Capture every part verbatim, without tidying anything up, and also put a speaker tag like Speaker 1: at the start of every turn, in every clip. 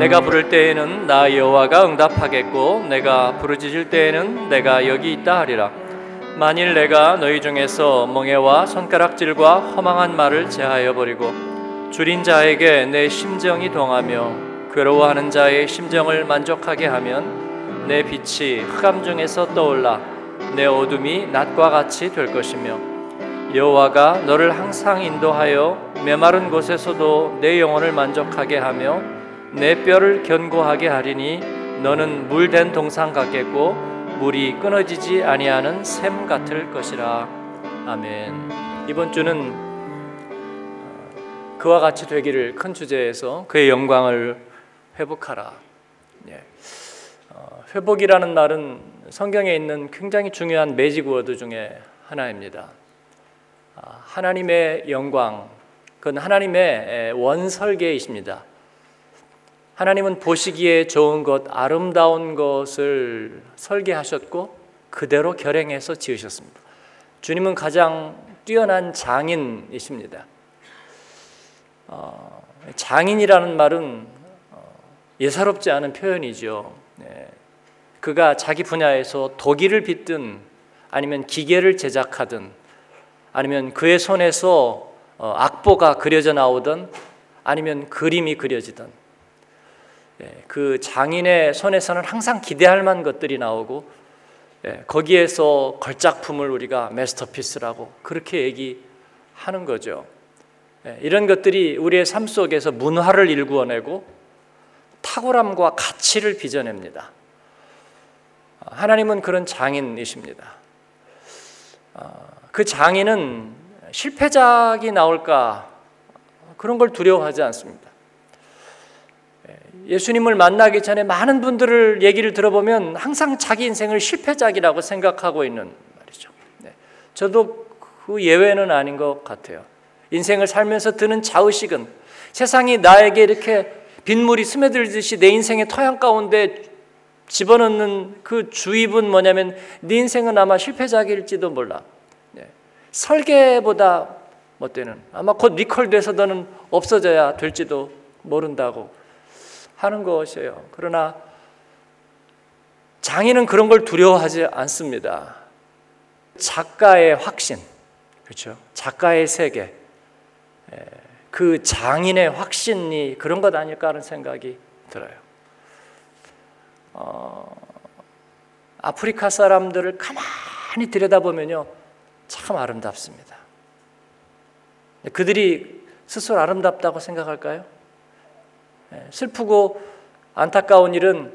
Speaker 1: 내가 부를 때에는 나 여호와가 응답하겠고 내가 부르짖을 때에는 내가 여기 있다 하리라. 만일 내가 너희 중에서 멍에와 손가락질과 허망한 말을 제하여 버리고 줄인 자에게 내 심정이 동하며 괴로워하는 자의 심정을 만족하게 하면 내 빛이 흑암 중에서 떠올라 내 어둠이 낮과 같이 될 것이며 여호와가 너를 항상 인도하여 메마른 곳에서도 내 영혼을 만족하게 하며 내 뼈를 견고하게 하리니 너는 물된 동상 같겠고 물이 끊어지지 아니하는 샘 같을 것이라. 아멘. 이번 주는 그와 같이 되기를 큰 주제에서 그의 영광을 회복하라. 예. 어, 회복이라는 말은 성경에 있는 굉장히 중요한 매직 워드 중에 하나입니다. 아, 하나님의 영광, 그건 하나님의 원설계이십니다. 하나님은 보시기에 좋은 것, 아름다운 것을 설계하셨고 그대로 결행해서 지으셨습니다. 주님은 가장 뛰어난 장인이십니다. 어, 장인이라는 말은 예사롭지 않은 표현이죠. 네. 그가 자기 분야에서 도기를 빚든 아니면 기계를 제작하든 아니면 그의 손에서 악보가 그려져 나오든 아니면 그림이 그려지든 그 장인의 손에서는 항상 기대할 만한 것들이 나오고 거기에서 걸작품을 우리가 마스터피스라고 그렇게 얘기하는 거죠. 이런 것들이 우리의 삶 속에서 문화를 일구어내고 탁월함과 가치를 빚어냅니다. 하나님은 그런 장인이십니다. 그 장인은 실패작이 나올까 그런 걸 두려워하지 않습니다. 예수님을 만나기 전에 많은 분들을 얘기를 들어보면 항상 자기 인생을 실패작이라고 생각하고 있는 말이죠. 네. 저도 그 예외는 아닌 것 같아요. 인생을 살면서 드는 자의식은 세상이 나에게 이렇게 빗물이 스며들듯이 내 인생의 토양 가운데 집어넣는 그 주입은 뭐냐면 네 인생은 아마 실패작일지도 몰라. 네. 설계보다 뭐 때는 아마 곧 리콜돼서 너는 없어져야 될지도 모른다고 하는 것이에요. 그러나 장인은 그런 걸 두려워하지 않습니다. 작가의 확신, 그렇죠? 작가의 세계, 그 장인의 확신이 그런 것 아닐까 하는 생각이 들어요. 어, 아프리카 사람들을 가만히 들여다보면요, 참 아름답습니다. 그들이 스스로 아름답다고 생각할까요? 슬프고 안타까운 일은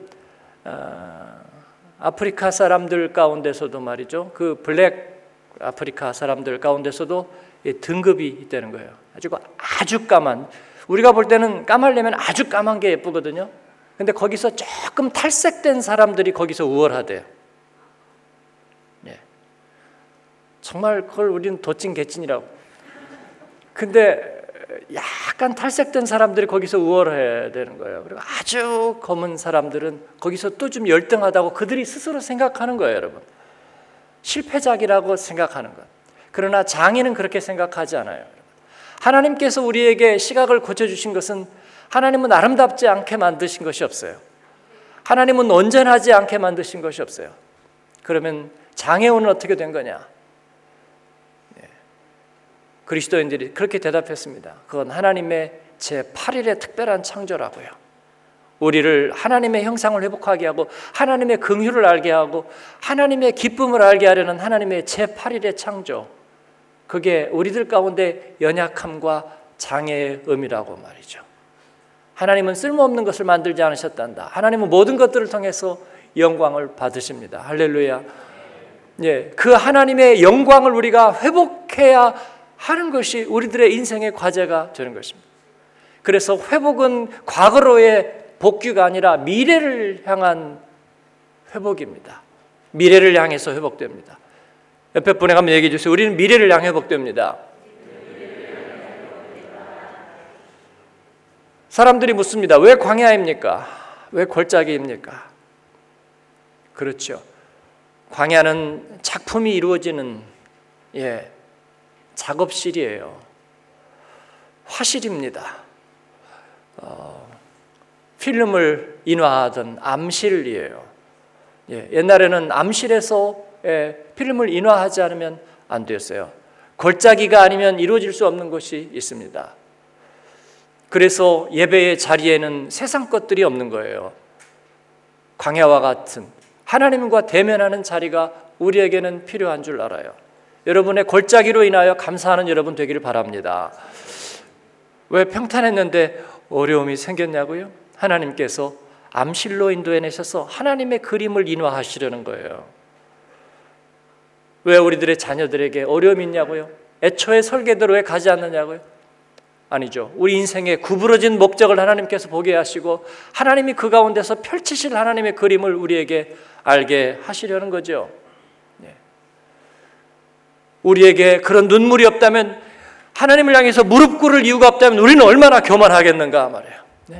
Speaker 1: 아프리카 사람들 가운데서도 말이죠. 그 블랙 아프리카 사람들 가운데서도 등급이 있다는 거예요. 아주 아주 까만. 우리가 볼 때는 까마려면 아주 까만 게 예쁘거든요. 근데 거기서 조금 탈색된 사람들이 거기서 우월하대요. 예. 정말 그걸 우리는 도찐 개찐이라고. 근데 약간 탈색된 사람들이 거기서 우월해야 되는 거예요. 그리고 아주 검은 사람들은 거기서 또 좀 열등하다고 그들이 스스로 생각하는 거예요, 여러분. 실패작이라고 생각하는 것. 그러나 장인은 그렇게 생각하지 않아요. 하나님께서 우리에게 시각을 고쳐주신 것은 하나님은 아름답지 않게 만드신 것이 없어요. 하나님은 온전하지 않게 만드신 것이 없어요. 그러면 장애운은 어떻게 된 거냐? 그리스도인들이 그렇게 대답했습니다. 그건 하나님의 제팔 일의 특별한 창조라고요. 우리를 하나님의 형상을 회복하게 하고 하나님의 긍휼을 알게 하고 하나님의 기쁨을 알게 하려는 하나님의 제팔 일의 창조. 그게 우리들 가운데 연약함과 장애의 의미라고 말이죠. 하나님은 쓸모없는 것을 만들지 않으셨단다. 하나님은 모든 것들을 통해서 영광을 받으십니다. 할렐루야. 예, 그 하나님의 영광을 우리가 회복해야 하는 것이 우리들의 인생의 과제가 되는 것입니다. 그래서 회복은 과거로의 복귀가 아니라 미래를 향한 회복입니다. 미래를 향해서 회복됩니다. 옆에 분에 가면 얘기해 주세요. 우리는 미래를 향해 회복됩니다. 사람들이 묻습니다. 왜 광야입니까? 왜 골짜기입니까? 그렇죠. 광야는 작품이 이루어지는 예, 작업실이에요. 화실입니다. 어, 필름을 인화하던 암실이에요. 예, 옛날에는 암실에서 예, 필름을 인화하지 않으면 안 되었어요. 골짜기가 아니면 이루어질 수 없는 것이 있습니다. 그래서 예배의 자리에는 세상 것들이 없는 거예요. 광야와 같은 하나님과 대면하는 자리가 우리에게는 필요한 줄 알아요. 여러분의 골짜기로 인하여 감사하는 여러분 되기를 바랍니다. 왜 평탄했는데 어려움이 생겼냐고요? 하나님께서 암실로 인도해내셔서 하나님의 그림을 인화하시려는 거예요. 왜 우리들의 자녀들에게 어려움이 있냐고요? 애초에 설계대로 왜 가지 않느냐고요? 아니죠. 우리 인생의 구부러진 목적을 하나님께서 보게 하시고 하나님이 그 가운데서 펼치실 하나님의 그림을 우리에게 알게 하시려는 거죠. 우리에게 그런 눈물이 없다면, 하나님을 향해서 무릎 꿇을 이유가 없다면 우리는 얼마나 교만하겠는가 말이에요. 네?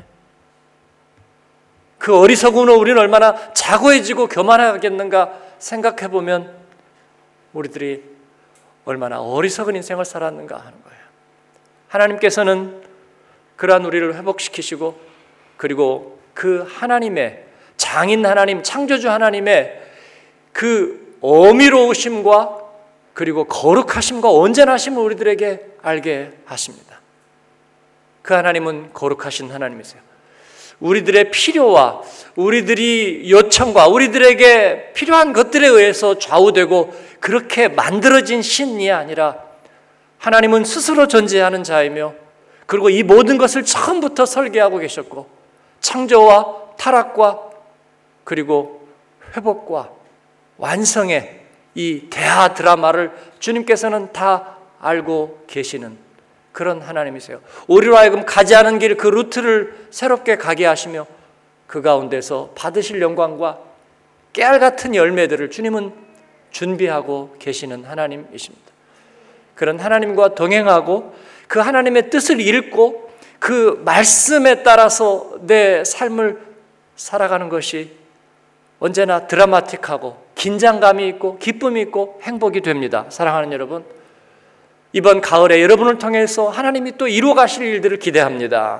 Speaker 1: 그 어리석은 우리는 얼마나 자고해지고 교만하겠는가 생각해 보면 우리들이 얼마나 어리석은 인생을 살았는가 하는 거예요. 하나님께서는 그러한 우리를 회복시키시고, 그리고 그 하나님의 장인 하나님, 창조주 하나님의 그 어미로우심과 그리고 거룩하심과 온전하심을 우리들에게 알게 하십니다. 그 하나님은 거룩하신 하나님이세요. 우리들의 필요와 우리들이 요청과 우리들에게 필요한 것들에 의해서 좌우되고 그렇게 만들어진 신이 아니라 하나님은 스스로 존재하는 자이며, 그리고 이 모든 것을 처음부터 설계하고 계셨고, 창조와 타락과 그리고 회복과 완성의 이 대하 드라마를 주님께서는 다 알고 계시는 그런 하나님이세요. 우리로 하여금 가지 않은 길 그 루트를 새롭게 가게 하시며 그 가운데서 받으실 영광과 깨알 같은 열매들을 주님은 준비하고 계시는 하나님이십니다. 그런 하나님과 동행하고 그 하나님의 뜻을 읽고 그 말씀에 따라서 내 삶을 살아가는 것이 언제나 드라마틱하고 긴장감이 있고 기쁨이 있고 행복이 됩니다. 사랑하는 여러분, 이번 가을에 여러분을 통해서 하나님이 또 이루어 가실 일들을 기대합니다.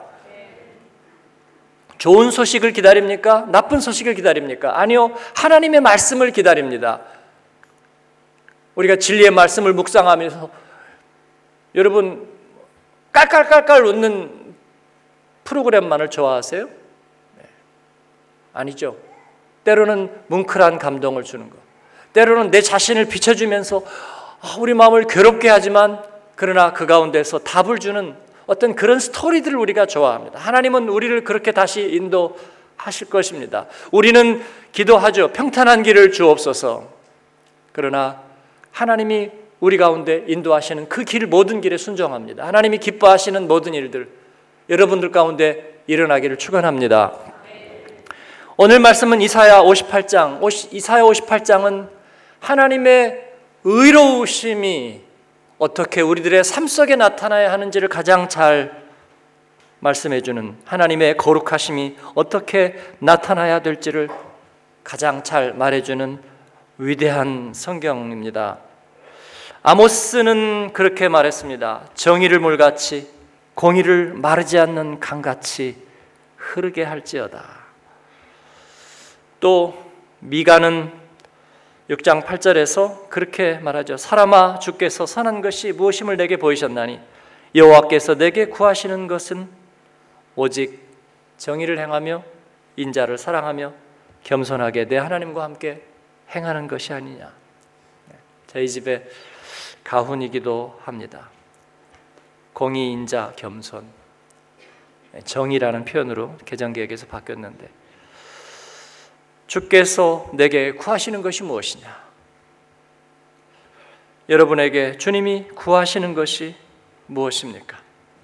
Speaker 1: 좋은 소식을 기다립니까? 나쁜 소식을 기다립니까? 아니요, 하나님의 말씀을 기다립니다. 우리가 진리의 말씀을 묵상하면서 여러분 깔깔깔깔 웃는 프로그램만을 좋아하세요? 네. 아니죠. 때로는 뭉클한 감동을 주는 것, 때로는 내 자신을 비춰주면서 우리 마음을 괴롭게 하지만 그러나 그 가운데서 답을 주는 어떤 그런 스토리들을 우리가 좋아합니다. 하나님은 우리를 그렇게 다시 인도하실 것입니다. 우리는 기도하죠. 평탄한 길을 주옵소서. 그러나 하나님이 우리 가운데 인도하시는 그 길, 모든 길에 순종합니다. 하나님이 기뻐하시는 모든 일들 여러분들 가운데 일어나기를 축원합니다. 오늘 말씀은 이사야 오십팔 장, 이사야 오십팔 장은 하나님의 의로우심이 어떻게 우리들의 삶 속에 나타나야 하는지를 가장 잘 말씀해 주는, 하나님의 거룩하심이 어떻게 나타나야 될지를 가장 잘 말해주는 위대한 성경입니다. 아모스는 그렇게 말했습니다. 정의를 물같이 공의를 마르지 않는 강같이 흐르게 할지어다. 또 미가는 육 장 팔 절에서 그렇게 말하죠. 사람아, 주께서 선한 것이 무엇임을 내게 보이셨나니 여호와께서 내게 구하시는 것은 오직 정의를 행하며 인자를 사랑하며 겸손하게 내 하나님과 함께 행하는 것이 아니냐. 저희 집에 가훈이기도 합니다. 공의, 인자, 겸손, 정의라는 표현으로 개정개혁에서 바뀌었는데, 주께서 내게 구하시는 것이 무엇이냐? 여러분에게 주님이 구하시는 것이 무엇입니까?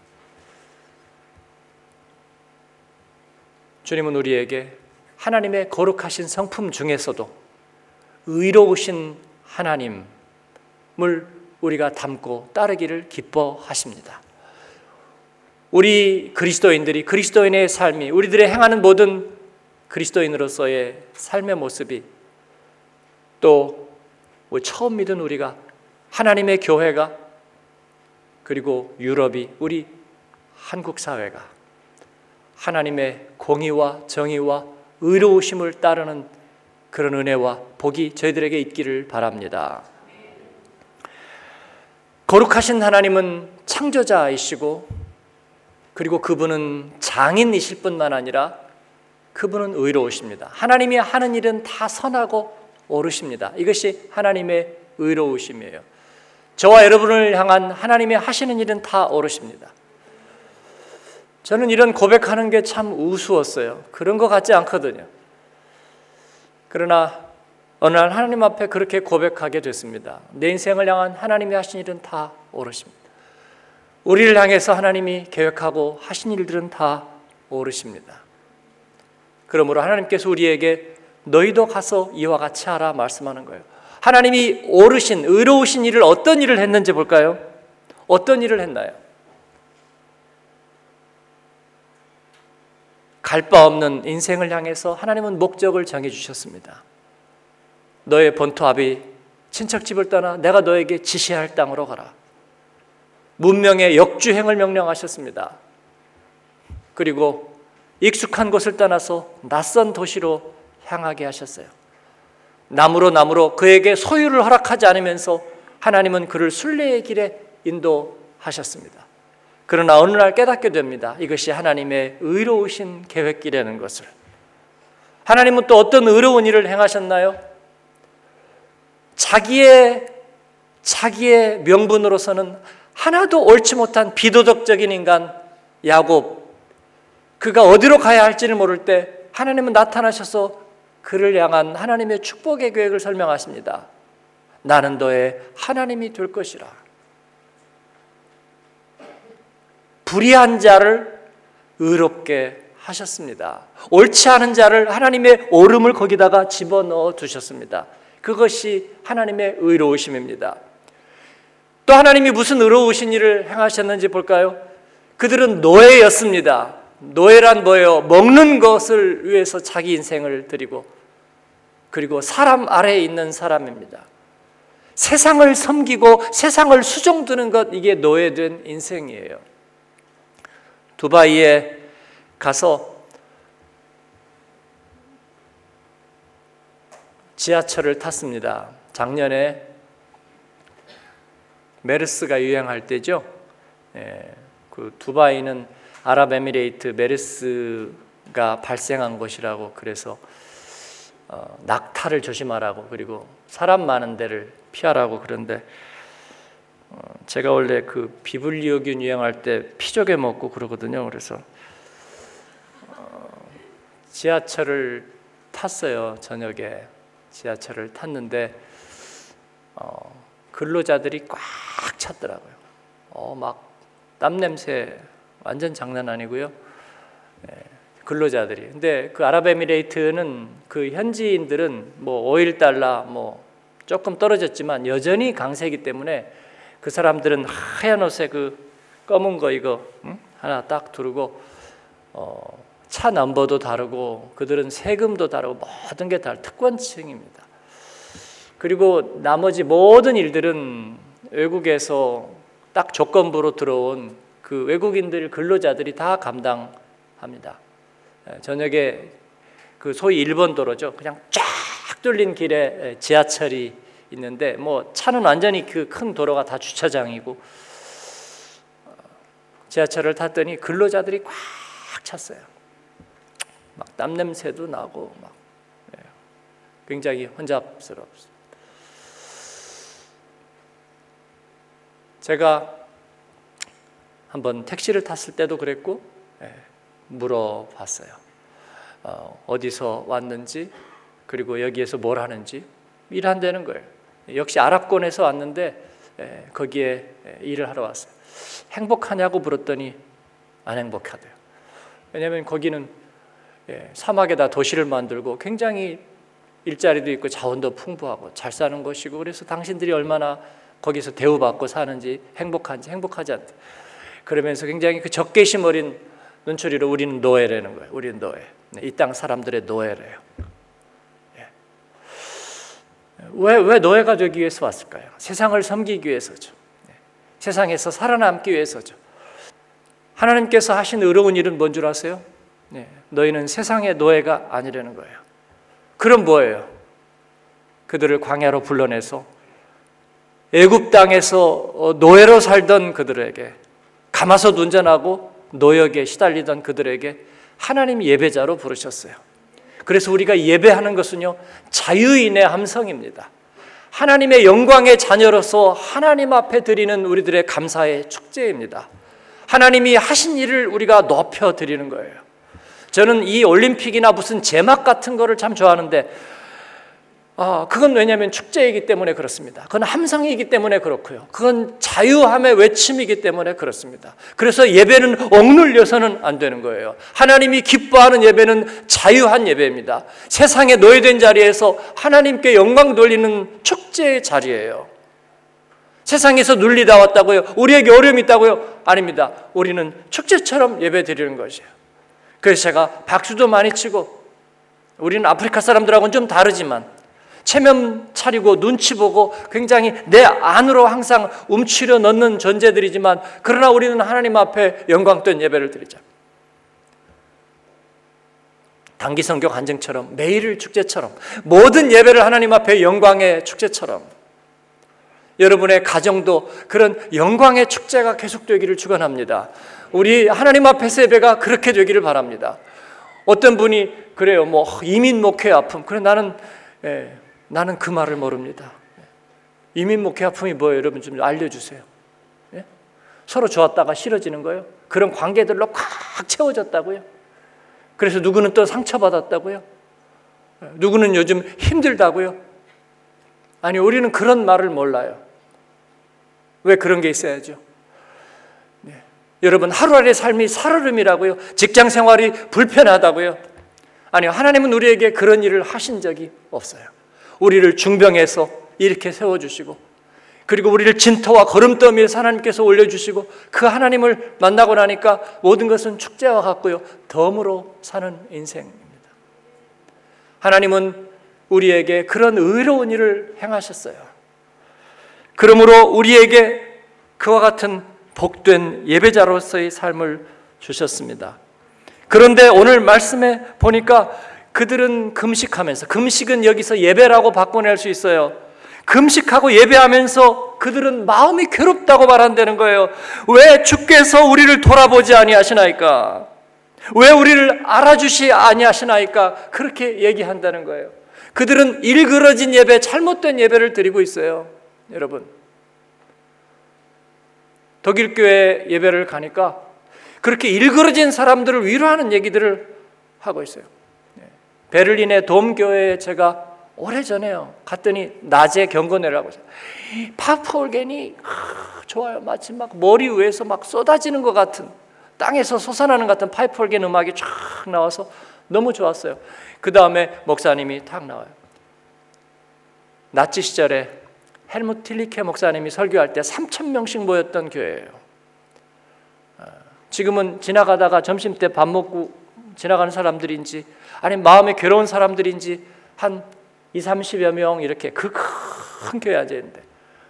Speaker 1: 주님은 우리에게 하나님의 거룩하신 성품 중에서도 의로우신 하나님을 우리가 닮고 따르기를 기뻐하십니다. 우리 그리스도인들이, 그리스도인의 삶이, 우리들의 행하는 모든 그리스도인으로서의 삶의 모습이, 또 처음 믿은 우리가, 하나님의 교회가, 그리고 유럽이, 우리 한국 사회가 하나님의 공의와 정의와 의로우심을 따르는 그런 은혜와 복이 저희들에게 있기를 바랍니다. 거룩하신 하나님은 창조자이시고, 그리고 그분은 장인이실 뿐만 아니라 그분은 의로우십니다. 하나님이 하는 일은 다 선하고 옳으십니다. 이것이 하나님의 의로우심이에요. 저와 여러분을 향한 하나님의 하시는 일은 다 옳으십니다. 저는 이런 고백하는 게 참 우스웠어요. 그런 것 같지 않거든요. 그러나 어느 날 하나님 앞에 그렇게 고백하게 됐습니다. 내 인생을 향한 하나님이 하신 일은 다 옳으십니다. 우리를 향해서 하나님이 계획하고 하신 일들은 다 옳으십니다. 그러므로 하나님께서 우리에게 너희도 가서 이와 같이 하라 말씀하는 거예요. 하나님이 옳으신 의로우신 일을 어떤 일을 했는지 볼까요? 어떤 일을 했나요? 갈 바 없는 인생을 향해서 하나님은 목적을 정해주셨습니다. 너의 본토 아비 친척 집을 떠나 내가 너에게 지시할 땅으로 가라. 문명의 역주행을 명령하셨습니다. 그리고 익숙한 곳을 떠나서 낯선 도시로 향하게 하셨어요. 나무로 나무로 그에게 소유를 허락하지 않으면서 하나님은 그를 순례의 길에 인도하셨습니다. 그러나 어느 날 깨닫게 됩니다. 이것이 하나님의 의로우신 계획이라는 것을. 하나님은 또 어떤 의로운 일을 행하셨나요? 자기의 자기의 명분으로서는 하나도 옳지 못한 비도덕적인 인간 야곱, 그가 어디로 가야 할지를 모를 때 하나님은 나타나셔서 그를 향한 하나님의 축복의 계획을 설명하십니다. 나는 너의 하나님이 될 것이라. 불의한 자를 의롭게 하셨습니다. 옳지 않은 자를 하나님의 옳음을 거기다가 집어넣어 두셨습니다. 그것이 하나님의 의로우심입니다. 또 하나님이 무슨 의로우신 일을 행하셨는지 볼까요? 그들은 노예였습니다. 노예란 뭐예요? 먹는 것을 위해서 자기 인생을 드리고, 그리고 사람 아래에 있는 사람입니다. 세상을 섬기고 세상을 수종드는 것, 이게 노예된 인생이에요. 두바이에 가서 지하철을 탔습니다. 작년에 메르스가 유행할 때죠. 예, 그 두바이는 아랍에미레이트 메르스가 발생한 곳이라고, 그래서 어, 낙타를 조심하라고, 그리고 사람 많은 데를 피하라고. 그런데 어, 제가 원래 그 비블리오균 유행할 때 피조개 먹고 그러거든요. 그래서 어, 지하철을 탔어요. 저녁에 지하철을 탔는데 어, 근로자들이 꽉 찼더라고요. 어, 막 땀 냄새 완전 장난 아니고요. 예, 근로자들이. 근데 그 아랍에미레이트는 그 현지인들은 뭐 오일 달러 뭐 조금 떨어졌지만 여전히 강세이기 때문에 그 사람들은 하얀 옷에 그 검은 거 이거 응? 하나 딱 두르고 어, 차 넘버도 다르고, 그들은 세금도 다르고 모든 게 다 특권층입니다. 그리고 나머지 모든 일들은 외국에서 딱 조건부로 들어온 그 외국인들 근로자들이 다 감당합니다. 저녁에 그 소위 일본 도로죠. 그냥 쫙 뚫린 길에 지하철이 있는데 뭐 차는 완전히 그 큰 도로가 다 주차장이고, 지하철을 탔더니 근로자들이 꽉 찼어요. 막 땀 냄새도 나고 막 굉장히 혼잡스럽습니다. 제가 한번 택시를 탔을 때도 그랬고, 예, 물어봤어요. 어, 어디서 왔는지, 그리고 여기에서 뭘 하는지. 일한다는 거예요. 역시 아랍권에서 왔는데 예, 거기에 일을 하러 왔어요. 행복하냐고 물었더니 안 행복하대요. 왜냐하면 거기는 예, 사막에다 도시를 만들고 굉장히 일자리도 있고 자원도 풍부하고 잘 사는 곳이고, 그래서 당신들이 얼마나 거기서 대우받고 사는지 행복한지 행복하지 않대. 그러면서 굉장히 그 적개심 어린 눈초리로 우리는 노예라는 거예요. 우리는 노예. 이 땅 사람들의 노예래요. 예. 왜, 왜 노예가 되기 위해서 왔을까요? 세상을 섬기기 위해서죠. 예. 세상에서 살아남기 위해서죠. 하나님께서 하신 의로운 일은 뭔 줄 아세요? 네, 너희는 세상의 노예가 아니라는 거예요. 그럼 뭐예요? 그들을 광야로 불러내서 애굽 땅에서 노예로 살던 그들에게, 가마솥 운전하고 노역에 시달리던 그들에게 하나님 예배자로 부르셨어요. 그래서 우리가 예배하는 것은요, 자유인의 함성입니다. 하나님의 영광의 자녀로서 하나님 앞에 드리는 우리들의 감사의 축제입니다. 하나님이 하신 일을 우리가 높여 드리는 거예요. 저는 이 올림픽이나 무슨 제막 같은 거를 참 좋아하는데, 아, 그건 왜냐하면 축제이기 때문에 그렇습니다. 그건 함성이기 때문에 그렇고요. 그건 자유함의 외침이기 때문에 그렇습니다. 그래서 예배는 억눌려서는 안 되는 거예요. 하나님이 기뻐하는 예배는 자유한 예배입니다. 세상에 노예된 자리에서 하나님께 영광 돌리는 축제의 자리예요. 세상에서 눌리다 왔다고요? 우리에게 어려움이 있다고요? 아닙니다. 우리는 축제처럼 예배 드리는 것이에요. 그래서 제가 박수도 많이 치고, 우리는 아프리카 사람들하고는 좀 다르지만 체면 차리고 눈치 보고 굉장히 내 안으로 항상 움츠려 넣는 존재들이지만, 그러나 우리는 하나님 앞에 영광된 예배를 드리자. 단기 성경 간증처럼, 매일 축제처럼, 모든 예배를 하나님 앞에 영광의 축제처럼, 여러분의 가정도 그런 영광의 축제가 계속되기를 축원합니다. 우리 하나님 앞에서 예배가 그렇게 되기를 바랍니다. 어떤 분이 그래요, 뭐 이민 목회 아픔. 그래 나는 예, 나는 그 말을 모릅니다. 이민 목회 아픔이 뭐예요? 여러분 좀 알려주세요. 예? 서로 좋았다가 싫어지는 거예요? 그런 관계들로 꽉 채워졌다고요? 그래서 누구는 또 상처받았다고요? 누구는 요즘 힘들다고요? 아니, 우리는 그런 말을 몰라요. 왜 그런 게 있어야죠? 네. 여러분, 하루하루의 삶이 살얼음이라고요? 직장 생활이 불편하다고요? 아니요, 하나님은 우리에게 그런 일을 하신 적이 없어요. 우리를 중병에서 이렇게 세워주시고, 그리고 우리를 진토와 거름더미에서 하나님께서 올려주시고, 그 하나님을 만나고 나니까 모든 것은 축제와 같고요, 덤으로 사는 인생입니다. 하나님은 우리에게 그런 의로운 일을 행하셨어요. 그러므로 우리에게 그와 같은 복된 예배자로서의 삶을 주셨습니다. 그런데 오늘 말씀에 보니까 그들은 금식하면서, 금식은 여기서 예배라고 바꿔낼 수 있어요. 금식하고 예배하면서 그들은 마음이 괴롭다고 말한다는 거예요. 왜 주께서 우리를 돌아보지 아니하시나이까? 왜 우리를 알아주시 아니하시나이까? 그렇게 얘기한다는 거예요. 그들은 일그러진 예배, 잘못된 예배를 드리고 있어요. 여러분, 독일 교회 예배를 가니까 그렇게 일그러진 사람들을 위로하는 얘기들을 하고 있어요. 베를린의 돔교회에 제가 오래전에요 갔더니 낮에 경건회를 하고 있어요. 파프 오르겐이 좋아요. 마치 막 머리 위에서 막 쏟아지는 것 같은, 땅에서 솟아나는 것 같은 파이프 오르겐 음악이 쫙 나와서 너무 좋았어요. 그 다음에 목사님이 탁 나와요. 나치 시절에 헬무트 틸리케 목사님이 설교할 때 삼천 명씩 모였던 교회예요. 지금은 지나가다가 점심때 밥 먹고 지나가는 사람들인지, 아니 마음이 괴로운 사람들인지 한 이삼십여 명 이렇게 그 큰 교회에 앉아있는데,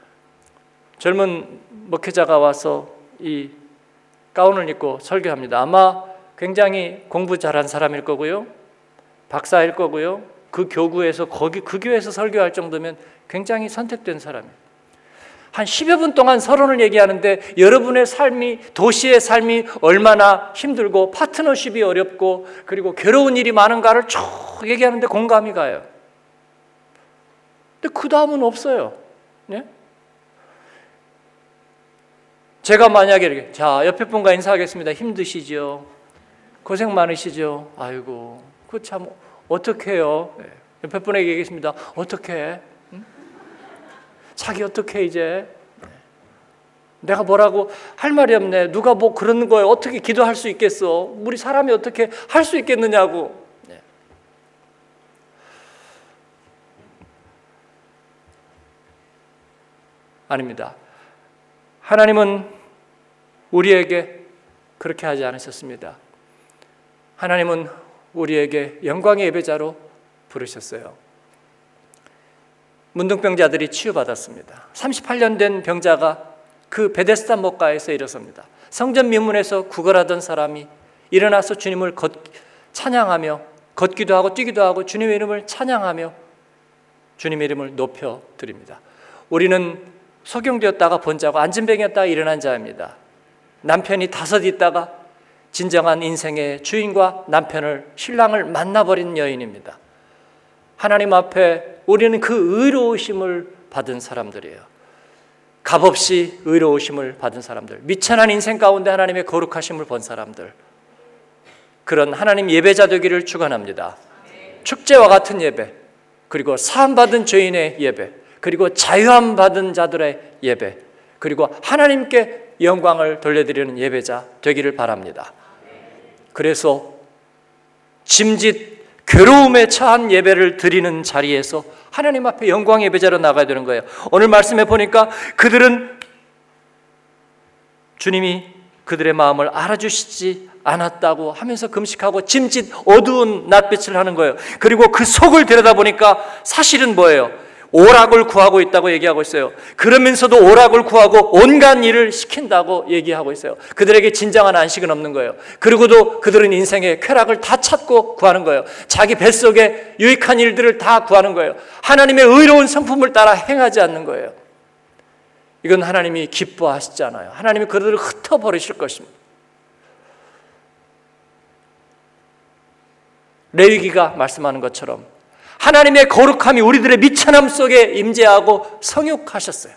Speaker 1: 젊은 목회자가 와서 이 가운을 입고 설교합니다. 아마 굉장히 공부 잘한 사람일 거고요, 박사일 거고요, 그 교구에서 거기 그 교회에서 설교할 정도면 굉장히 선택된 사람이에요. 한 십여 분 동안 서론을 얘기하는데, 여러분의 삶이, 도시의 삶이 얼마나 힘들고 파트너십이 어렵고 그리고 괴로운 일이 많은가를 쭉 얘기하는데 공감이 가요. 근데 그 다음은 없어요. 네? 제가 만약에 이렇게, 자, 옆에 분과 인사하겠습니다. 힘드시죠? 고생 많으시죠? 아이고, 그 참 어떻게 해요? 네. 옆에 분에게 얘기했습니다. 어떻게 해? 응? 자기 어떻게 해 이제? 네. 내가 뭐라고 할 말이 없네. 누가 뭐 그러는 거에 어떻게 기도할 수 있겠어? 우리 사람이 어떻게 할 수 있겠느냐고. 네. 아닙니다. 하나님은 우리에게 그렇게 하지 않으셨습니다. 하나님은 우리에게 영광의 예배자로 부르셨어요. 문둥병자들이 치유받았습니다. 삼십팔 년 된 병자가 그 베데스다 못가에서 일어섭니다. 성전 미문에서 구걸하던 사람이 일어나서 주님을 걷, 찬양하며 걷기도 하고 뛰기도 하고 주님의 이름을 찬양하며 주님의 이름을 높여드립니다. 우리는 소경되었다가 본자고 안진뱅이였다가 일어난 자입니다. 남편이 다섯 있다가 진정한 인생의 주인과 남편을 신랑을 만나버린 여인입니다. 하나님 앞에 우리는 그 의로우심을 받은 사람들이에요. 값없이 의로우심을 받은 사람들, 미천한 인생 가운데 하나님의 거룩하심을 본 사람들, 그런 하나님 예배자 되기를 축원합니다. 축제와 같은 예배, 그리고 사함받은 죄인의 예배, 그리고 자유함 받은 자들의 예배, 그리고 하나님께 영광을 돌려드리는 예배자 되기를 바랍니다. 그래서 짐짓 괴로움에 처한 예배를 드리는 자리에서 하나님 앞에 영광 예배자로 나가야 되는 거예요. 오늘 말씀에 보니까 그들은 주님이 그들의 마음을 알아주시지 않았다고 하면서 금식하고 짐짓 어두운 낯빛을 하는 거예요. 그리고 그 속을 들여다보니까 사실은 뭐예요? 오락을 구하고 있다고 얘기하고 있어요. 그러면서도 오락을 구하고 온갖 일을 시킨다고 얘기하고 있어요. 그들에게 진정한 안식은 없는 거예요. 그리고도 그들은 인생의 쾌락을 다 찾고 구하는 거예요. 자기 뱃속에 유익한 일들을 다 구하는 거예요. 하나님의 의로운 성품을 따라 행하지 않는 거예요. 이건 하나님이 기뻐하시지 않아요. 하나님이 그들을 흩어버리실 것입니다. 레위기가 말씀하는 것처럼 하나님의 거룩함이 우리들의 미천함 속에 임재하고 성육하셨어요.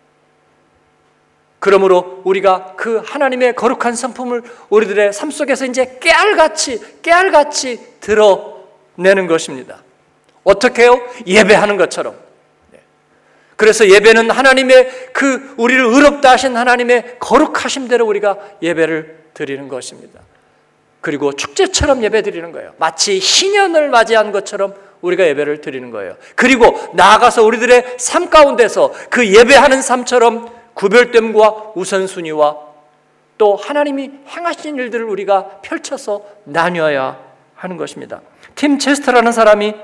Speaker 1: 그러므로 우리가 그 하나님의 거룩한 성품을 우리들의 삶 속에서 이제 깨알같이 깨알같이 드러내는 것입니다. 어떻게 해요? 예배하는 것처럼. 그래서 예배는 하나님의 그 우리를 의롭다 하신 하나님의 거룩하심대로 우리가 예배를 드리는 것입니다. 그리고 축제처럼 예배 드리는 거예요. 마치 신년을 맞이한 것처럼 우리가 예배를 드리는 거예요. 그리고 나아가서 우리들의 삶 가운데서 그 예배하는 삶처럼 구별됨과 우선순위와 또 하나님이 행하신 일들을 우리가 펼쳐서 나뉘어야 하는 것입니다. 팀 체스터라는 사람이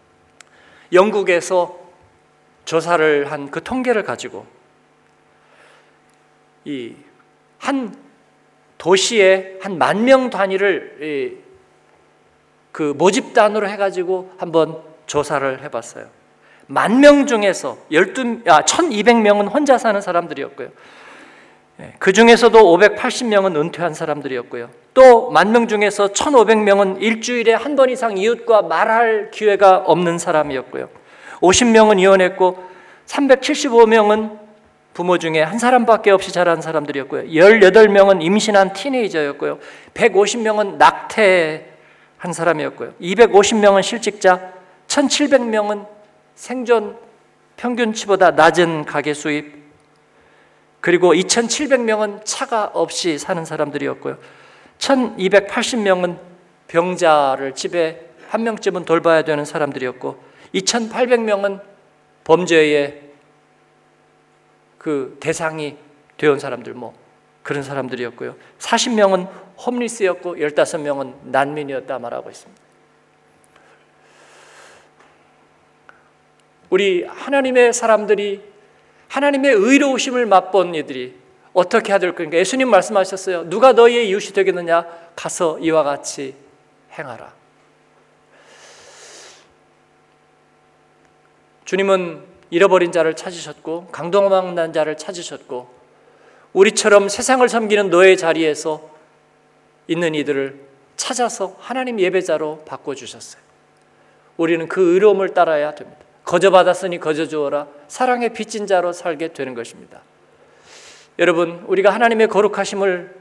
Speaker 1: 영국에서 조사를 한 그 통계를 가지고 이 한 도시에 한 만 명 단위를 그 모집단으로 해가지고 한번 조사를 해봤어요. 만 명 중에서 열두, 아, 천이백 명은 혼자 사는 사람들이었고요. 그 중에서도 오백팔십 명은 은퇴한 사람들이었고요. 또 만 명 중에서 천오백 명은 일주일에 한 번 이상 이웃과 말할 기회가 없는 사람이었고요. 오십 명은 이혼했고 삼백칠십오 명은 부모 중에 한 사람밖에 없이 자란 사람들이었고요. 열여덟 명은 임신한 티네이저였고요. 백오십 명은 낙태한 사람이었고요. 이백오십 명은 실직자, 천칠백 명은 생존 평균치보다 낮은 가계 수입, 그리고 이천칠백 명은 차가 없이 사는 사람들이었고요. 천이백팔십 명은 병자를 집에 한 명쯤은 돌봐야 되는 사람들이었고, 이천팔백 명은 범죄의 그 대상이 되어온 사람들, 뭐 그런 사람들이었고요. 사십 명은 홈리스였고 십오 명은 난민이었다 말하고 있습니다. 우리 하나님의 사람들이 하나님의 의로우심을 맛본 이들이 어떻게 해야 될 것인가? 예수님 말씀하셨어요. 누가 너희의 이웃이 되겠느냐? 가서 이와 같이 행하라. 주님은 잃어버린 자를 찾으셨고 강도망난 자를 찾으셨고 우리처럼 세상을 섬기는 너의 자리에서 있는 이들을 찾아서 하나님 예배자로 바꿔주셨어요. 우리는 그 의로움을 따라야 됩니다. 거저 받았으니 거저 주어라. 사랑의 빚진 자로 살게 되는 것입니다. 여러분, 우리가 하나님의 거룩하심을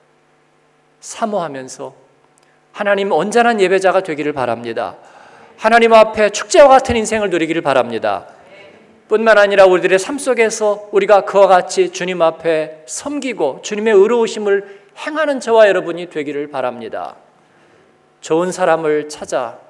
Speaker 1: 사모하면서 하나님 온전한 예배자가 되기를 바랍니다. 하나님 앞에 축제와 같은 인생을 누리기를 바랍니다. 뿐만 아니라 우리들의 삶 속에서 우리가 그와 같이 주님 앞에 섬기고 주님의 의로우심을 행하는 저와 여러분이 되기를 바랍니다. 좋은 사람을 찾아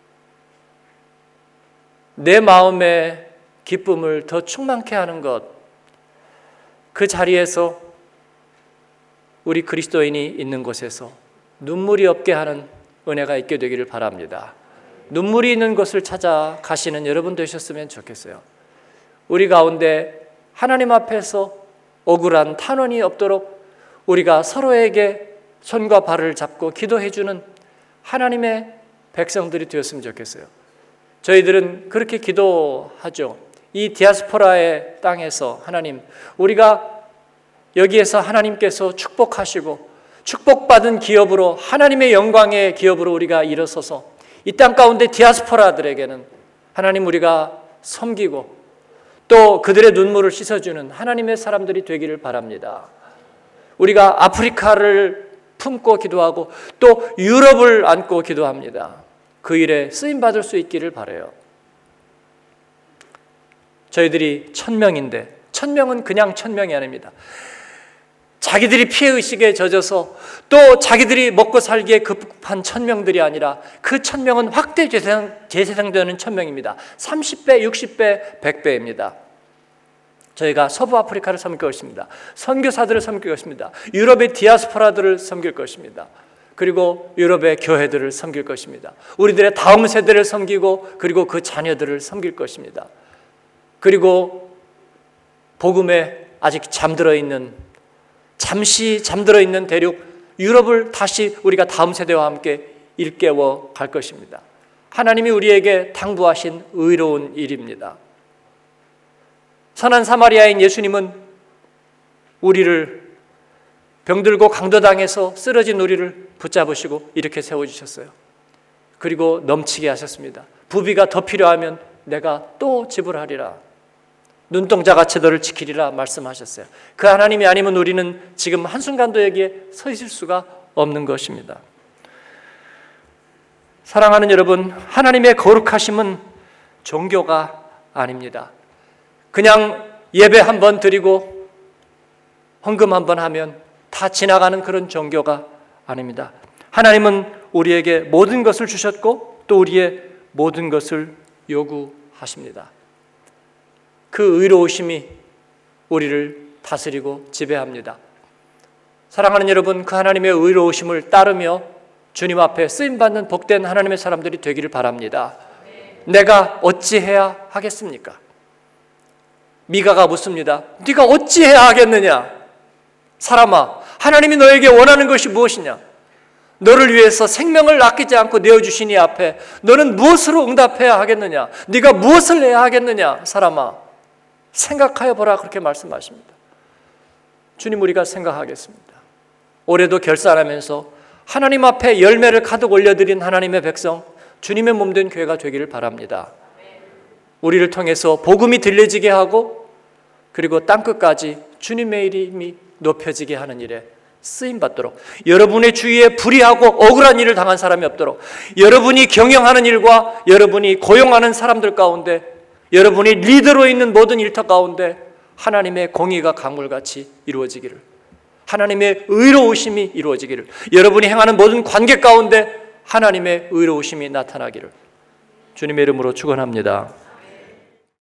Speaker 1: 내 마음의 기쁨을 더 충만케 하는 것, 그 자리에서 우리 그리스도인이 있는 곳에서 눈물이 없게 하는 은혜가 있게 되기를 바랍니다. 눈물이 있는 곳을 찾아 가시는 여러분 되셨으면 좋겠어요. 우리 가운데 하나님 앞에서 억울한 탄원이 없도록 우리가 서로에게 손과 발을 잡고 기도해주는 하나님의 백성들이 되었으면 좋겠어요. 저희들은 그렇게 기도하죠. 이 디아스포라의 땅에서 하나님, 우리가 여기에서 하나님께서 축복하시고 축복받은 기업으로, 하나님의 영광의 기업으로 우리가 일어서서 이 땅 가운데 디아스포라들에게는 하나님, 우리가 섬기고 또 그들의 눈물을 씻어주는 하나님의 사람들이 되기를 바랍니다. 우리가 아프리카를 품고 기도하고 또 유럽을 안고 기도합니다. 그 일에 쓰임받을 수 있기를 바라요. 저희들이 천명인데, 천명은 그냥 천명이 아닙니다. 자기들이 피해의식에 젖어서 또 자기들이 먹고 살기에 급한 천명들이 아니라 그 천명은 확대 재생, 재생되는 천명입니다. 삼십 배, 육십 배, 백 배입니다. 저희가 서부 아프리카를 섬길 것입니다. 선교사들을 섬길 것입니다. 유럽의 디아스포라들을 섬길 것입니다. 그리고 유럽의 교회들을 섬길 것입니다. 우리들의 다음 세대를 섬기고 그리고 그 자녀들을 섬길 것입니다. 그리고 복음에 아직 잠들어 있는, 잠시 잠들어 있는 대륙 유럽을 다시 우리가 다음 세대와 함께 일깨워 갈 것입니다. 하나님이 우리에게 당부하신 의로운 일입니다. 선한 사마리아인 예수님은 우리를 병들고 강도당해서 쓰러진 우리를 붙잡으시고 이렇게 세워주셨어요. 그리고 넘치게 하셨습니다. 부비가 더 필요하면 내가 또 지불하리라. 눈동자같이 너를 지키리라 말씀하셨어요. 그 하나님이 아니면 우리는 지금 한순간도 여기에 서 있을 수가 없는 것입니다. 사랑하는 여러분, 하나님의 거룩하심은 종교가 아닙니다. 그냥 예배 한번 드리고 헌금 한번 하면 다 지나가는 그런 종교가 아닙니다. 하나님은 우리에게 모든 것을 주셨고 또 우리의 모든 것을 요구하십니다. 그 의로우심이 우리를 다스리고 지배합니다. 사랑하는 여러분, 그 하나님의 의로우심을 따르며 주님 앞에 쓰임받는 복된 하나님의 사람들이 되기를 바랍니다. 내가 어찌해야 하겠습니까? 미가가 묻습니다. 네가 어찌해야 하겠느냐? 사람아, 하나님이 너에게 원하는 것이 무엇이냐? 너를 위해서 생명을 아끼지 않고 내어주신 이 앞에 너는 무엇으로 응답해야 하겠느냐? 네가 무엇을 해야 하겠느냐? 사람아, 생각하여 보라. 그렇게 말씀하십니다. 주님, 우리가 생각하겠습니다. 올해도 결산하면서 하나님 앞에 열매를 가득 올려드린 하나님의 백성, 주님의 몸된 교회가 되기를 바랍니다. 우리를 통해서 복음이 들려지게 하고 그리고 땅끝까지 주님의 이름이 높여지게 하는 일에 쓰임받도록, 여러분의 주위에 불의하고 억울한 일을 당한 사람이 없도록, 여러분이 경영하는 일과 여러분이 고용하는 사람들 가운데, 여러분이 리더로 있는 모든 일터 가운데 하나님의 공의가 강물같이 이루어지기를, 하나님의 의로우심이 이루어지기를, 여러분이 행하는 모든 관계 가운데 하나님의 의로우심이 나타나기를 주님의 이름으로 축원합니다.